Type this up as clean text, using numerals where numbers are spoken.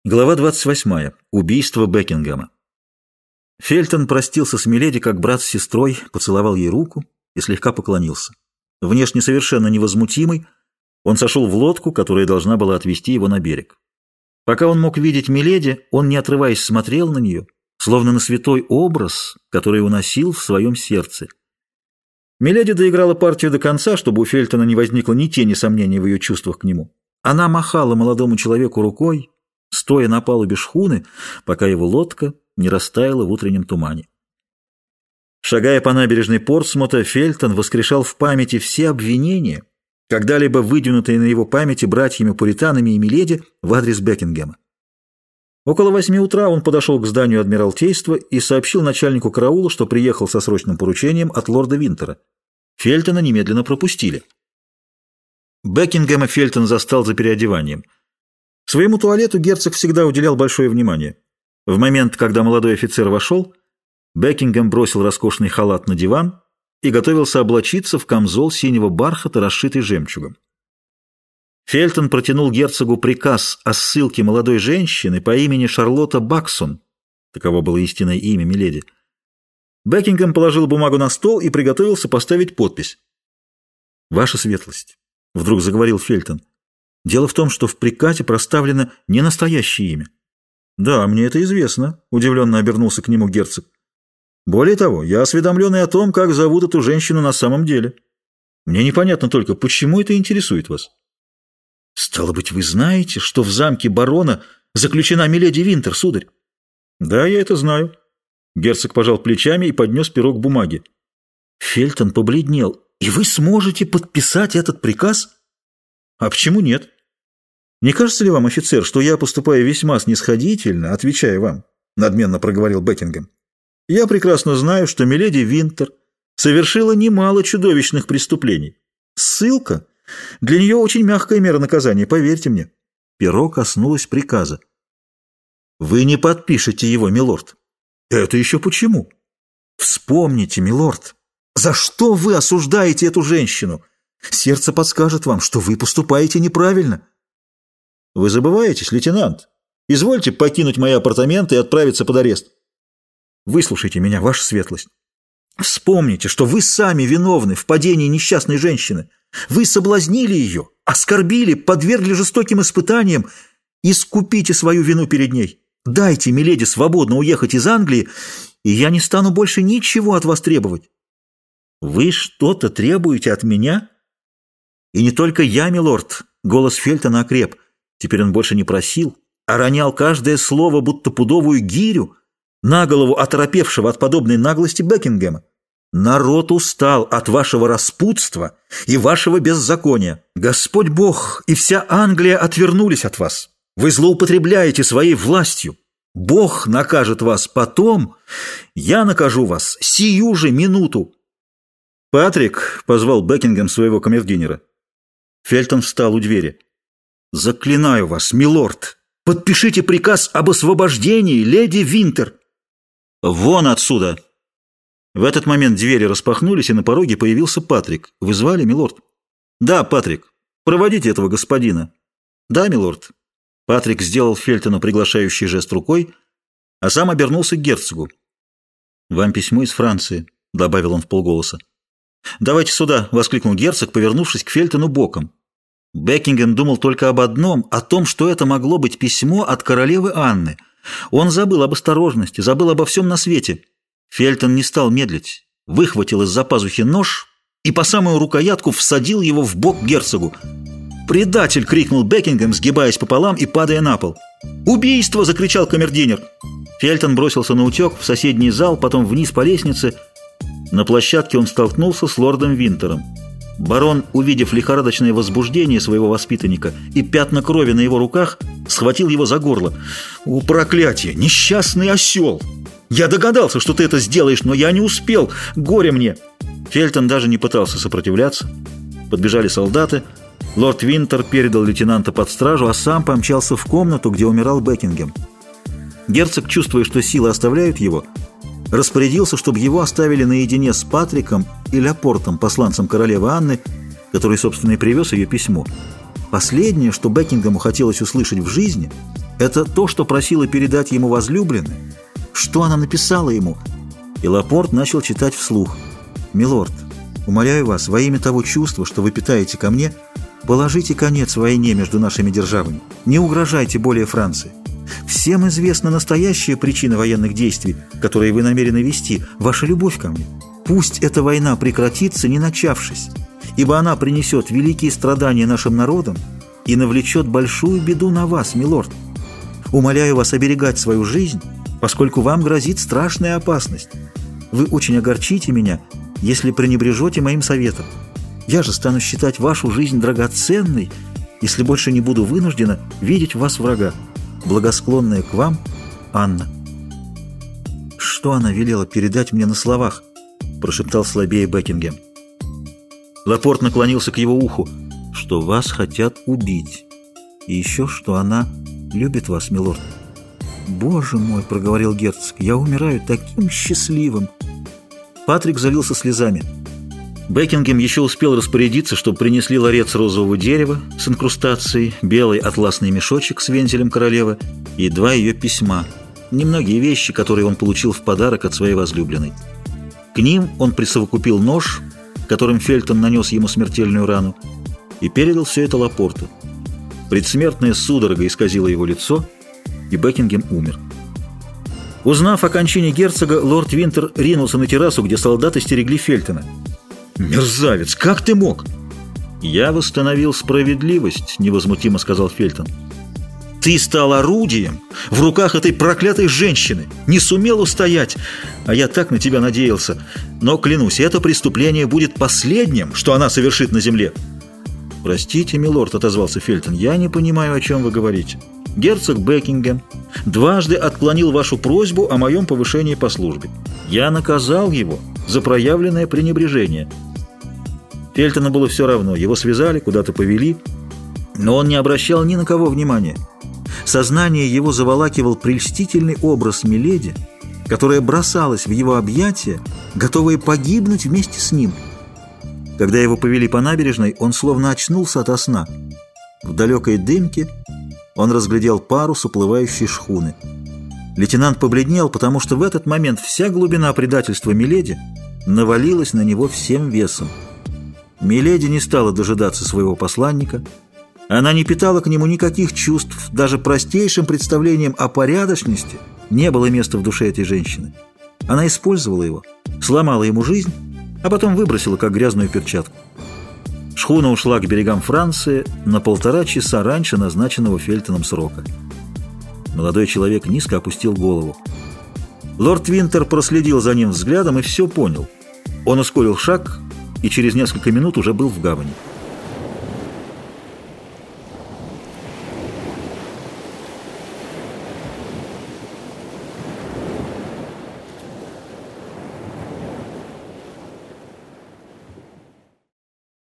Глава 28. Убийство Бекингема. Фельтон простился с миледи как брат с сестрой, поцеловал ей руку и слегка поклонился. Внешне совершенно невозмутимый, он сошел в лодку, которая должна была отвезти его на берег. Пока он мог видеть миледи, он, не отрываясь, смотрел на нее, словно на святой образ, который уносил в своем сердце. Миледи доиграла партию до конца, чтобы у Фельтона не возникло ни тени сомнений в ее чувствах к нему. Она махала молодому человеку рукой, стоя на палубе шхуны, пока его лодка не растаяла в утреннем тумане. Шагая по набережной Портсмута, Фельтон воскрешал в памяти все обвинения, когда-либо выдвинутые на его памяти братьями-пуританами и миледи в адрес Бекингема. Около 8 утра он подошел к зданию Адмиралтейства и сообщил начальнику караула, что приехал со срочным поручением от лорда Винтера. Фельтона немедленно пропустили. Бекингема Фельтон застал за переодеванием. Своему туалету герцог всегда уделял большое внимание. В момент, когда молодой офицер вошел, Бекингем бросил роскошный халат на диван и готовился облачиться в камзол синего бархата, расшитый жемчугом. Фельтон протянул герцогу приказ о ссылке молодой женщины по имени Шарлотта Баксон. Таково было истинное имя миледи. Бекингем положил бумагу на стол и приготовился поставить подпись. «Ваша светлость», — вдруг заговорил Фельтон, — «дело в том, что в приказе проставлено не настоящее имя». «Да, мне это известно», — удивленно обернулся к нему герцог. «Более того, я осведомлен и о том, как зовут эту женщину на самом деле. Мне непонятно только, почему это интересует вас». «Стало быть, вы знаете, что в замке барона заключена миледи Винтер, сударь?» «Да, я это знаю». Герцог пожал плечами и поднес перо к бумаге. Фельтон побледнел. «И вы сможете подписать этот приказ?» «А почему нет? Не кажется ли вам, офицер, что я поступаю весьма снисходительно, отвечая вам?» — надменно проговорил Бекингем. «Я прекрасно знаю, что миледи Винтер совершила немало чудовищных преступлений. Ссылка для нее очень мягкая мера наказания, поверьте мне». Перо коснулось приказа. «Вы не подпишете его, милорд». «Это еще почему?» «Вспомните, милорд, за что вы осуждаете эту женщину? Сердце подскажет вам, что вы поступаете неправильно». «Вы забываетесь, лейтенант. Извольте покинуть мои апартаменты и отправиться под арест». «Выслушайте меня, ваша светлость. Вспомните, что вы сами виновны в падении несчастной женщины. Вы соблазнили ее, оскорбили, подвергли жестоким испытаниям. Искупите свою вину перед ней. Дайте миледи свободно уехать из Англии, и я не стану больше ничего от вас требовать». «Вы что-то требуете от меня?» «И не только я, милорд», — голос Фельтона окреп. Теперь он больше не просил, а ронял каждое слово, будто пудовую гирю, на голову оторопевшего от подобной наглости Бекингема. «Народ устал от вашего распутства и вашего беззакония. Господь Бог и вся Англия отвернулись от вас. Вы злоупотребляете своей властью. Бог накажет вас потом, я накажу вас сию же минуту». «Патрик», — позвал Бекингем своего камердинера. Фельтон встал у двери. «Заклинаю вас, милорд, подпишите приказ об освобождении леди Винтер». «Вон отсюда!» В этот момент двери распахнулись, и на пороге появился Патрик. «Вы звали, милорд?» «Да, Патрик. Проводите этого господина». «Да, милорд». Патрик сделал Фельтону приглашающий жест рукой, а сам обернулся к герцогу. «Вам письмо из Франции», — добавил он вполголоса. «Давайте сюда!» — воскликнул герцог, повернувшись к Фельтону боком. Бекингем думал только об одном, о том, что это могло быть письмо от королевы Анны. Он забыл об осторожности, забыл обо всем на свете. Фельтон не стал медлить, выхватил из-за пазухи нож и по самую рукоятку всадил его в бок герцогу. «Предатель!» — крикнул Бекингем, сгибаясь пополам и падая на пол. «Убийство!» — закричал камердинер. Фельтон бросился на утек в соседний зал, потом вниз по лестнице. На площадке он столкнулся с лордом Винтером. Барон, увидев лихорадочное возбуждение своего воспитанника и пятна крови на его руках, схватил его за горло. «О, проклятие! Несчастный осел! Я догадался, что ты это сделаешь, но я не успел! Горе мне!» Фельтон даже не пытался сопротивляться. Подбежали солдаты. Лорд Винтер передал лейтенанта под стражу, а сам помчался в комнату, где умирал Бекингем. Герцог, чувствуя, что силы оставляют его, распорядился, чтобы его оставили наедине с Патриком и Ляпортом, посланцем королевы Анны, который, собственно, и привез ее письмо. Последнее, что Бекингему хотелось услышать в жизни, Это то, что просила передать ему возлюбленная? Что она написала ему?» И Лапорт начал читать вслух. «Милорд, умоляю вас, во имя того чувства, что вы питаете ко мне, положите конец войне между нашими державами. Не угрожайте более Франции. Всем известна настоящая причина военных действий, которые вы намерены вести, ваша любовь ко мне. Пусть эта война прекратится, не начавшись, ибо она принесет великие страдания нашим народам и навлечет большую беду на вас, милорд. Умоляю вас оберегать свою жизнь, поскольку вам грозит страшная опасность. Вы очень огорчите меня, если пренебрежете моим советом. Я же стану считать вашу жизнь драгоценной, если больше не буду вынуждена видеть в вас врага. Благосклонная к вам Анна». «Что она велела передать мне на словах?» – прошептал слабее Бекингем. Лапорт наклонился к его уху. «Что вас хотят убить. И еще, что она любит вас, милорд». «Боже мой!» – проговорил герцог. «Я умираю таким счастливым!» Патрик залился слезами. Бекингем еще успел распорядиться, чтобы принесли ларец розового дерева с инкрустацией, белый атласный мешочек с вензелем королевы и 2 ее письма, немногие вещи, которые он получил в подарок от своей возлюбленной. К ним он присовокупил нож, которым Фельтон нанес ему смертельную рану, и передал все это Лапорту. Предсмертная судорога исказила его лицо, и Бекингем умер. Узнав о кончине герцога, лорд Винтер ринулся на террасу, где солдаты стерегли Фельтона. «Мерзавец, как ты мог?» «Я восстановил справедливость», — невозмутимо сказал Фельтон. «Ты стал орудием в руках этой проклятой женщины, не сумел устоять, а я так на тебя надеялся. Но, клянусь, это преступление будет последним, что она совершит на земле». «Простите, милорд», — отозвался Фельтон, — «я не понимаю, о чем вы говорите. Герцог Бекингем дважды отклонил вашу просьбу о моем повышении по службе. Я наказал его за проявленное пренебрежение». Фельтону было все равно, его связали, куда-то повели, но он не обращал ни на кого внимания. Сознание его заволакивал прельстительный образ миледи, которая бросалась в его объятия, готовая погибнуть вместе с ним. Когда его повели по набережной, он словно очнулся ото сна. В далекой дымке он разглядел парус уплывающей шхуны. Лейтенант побледнел, потому что в этот момент вся глубина предательства миледи навалилась на него всем весом. Миледи не стала дожидаться своего посланника. Она не питала к нему никаких чувств, даже простейшим представлением о порядочности не было места в душе этой женщины. Она использовала его, сломала ему жизнь, а потом выбросила, как грязную перчатку. Шхуна ушла к берегам Франции на 1,5 часа раньше назначенного Фельтоном срока. Молодой человек низко опустил голову. Лорд Винтер проследил за ним взглядом и все понял. Он ускорил шаг и через несколько минут уже был в гавани.